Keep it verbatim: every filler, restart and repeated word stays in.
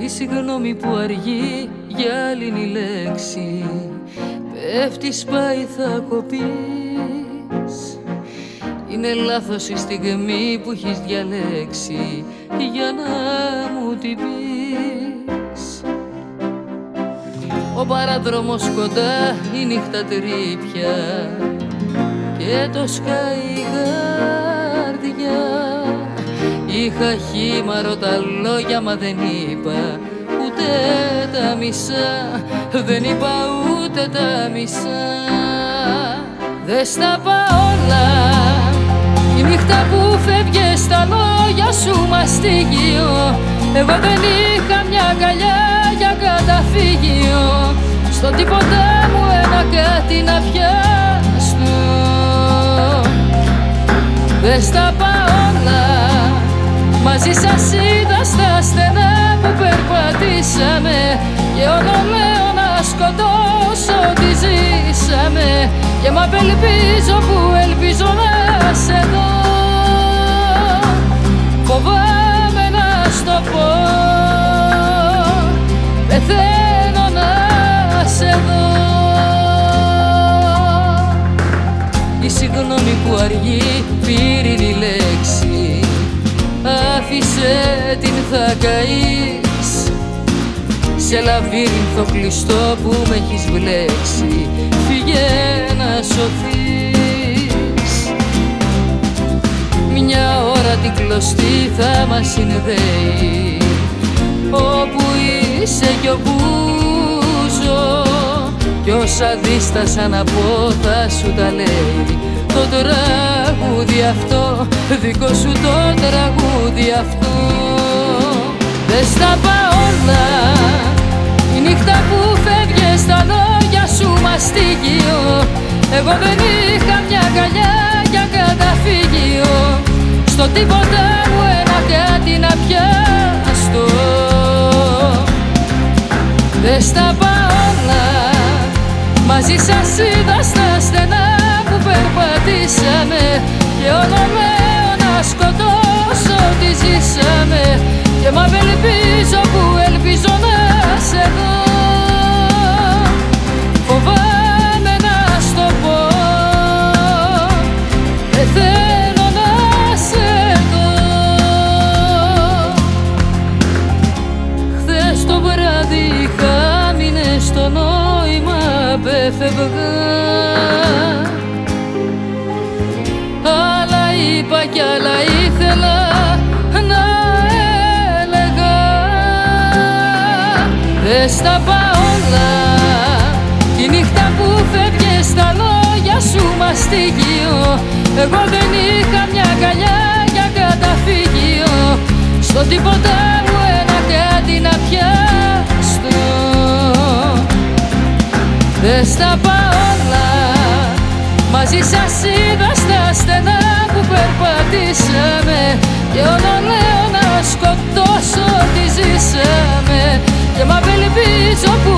Η συγγνώμη που αργεί για άλλη λέξη πέφτει, σπάει, θα κοπείς. Είναι λάθος η στιγμή που έχεις διαλέξει για να μου την πεις. Ο παράδρομος κοντά, η νύχτα τρύπια και το σκάει η καρδιά. Είχα χήμαρο τα λόγια μα δεν είπα ούτε τα μισά. Δεν είπα ούτε τα μισά. Δες τα όλα. Η νύχτα που φεύγες τα λόγια σου μαστίγιο. Εγώ δεν είχα μια αγκαλιά για καταφύγιο. Στο τίποτα μου ένα κάτι να πιάσω. Δες τα όλα. Μαζί σας είδα στα στενά που περπατήσαμε και όλο λέω να σκοτώσω τι ζήσαμε. Και μ' απελπίζω που ελπίζω να σε δω. Φοβάμαι να στο πω. Πεθαίνω να σε δω. Η συγγνώμη που αργεί πήρε η λέξη. Άφησε την θα καείς σε λαβύρινθο κλειστό που με έχεις βλέξει. Φύγε να σωθείς. Μια ώρα την κλωστή θα μας συνδέει. Όπου είσαι κι όπου ζω. Κι όσα δίστασα να πω θα σου τα λέει το τραγούδι αυτό. Δικό σου το τραγούδι αυτό. Δες τα όλα. Η νύχτα που φεύγες τα λόγια σου μαστίγιο. Εγώ δεν είχα μια αγκαλιά για καταφύγιο. Στο τίποτα μου ένα κάτι να πιάστο. Δες τα όλα. Μαζί σας είδα στα στενά που περπατήσαμε και όλο λέω να σκοτώσω τι ζήσαμε. Και μ' απελπίζω που ελπίζω να σε δω. Φοβάμαι να στο πω. Πεθαίνω να σε δω. Χθες το βράδυ είχα μείνε στο νόημα πέφευγα. Άλλα είπα κι άλλα ήθελα να έλεγα. Δες τα όλα. Τη νύχτα που φεύγες τα λόγια σου μαστίγιο. Εγώ δεν είχα μια αγκαλιά για καταφύγιο. Στο τίποτα μου ένα κάτι να πιάστο. Δες τα όλα. Μαζί σας είδα στα στενά που περπατήσαμε και όλο λέω να σκοτώσω τι ζήσαμε. Και μ' απελπίζω που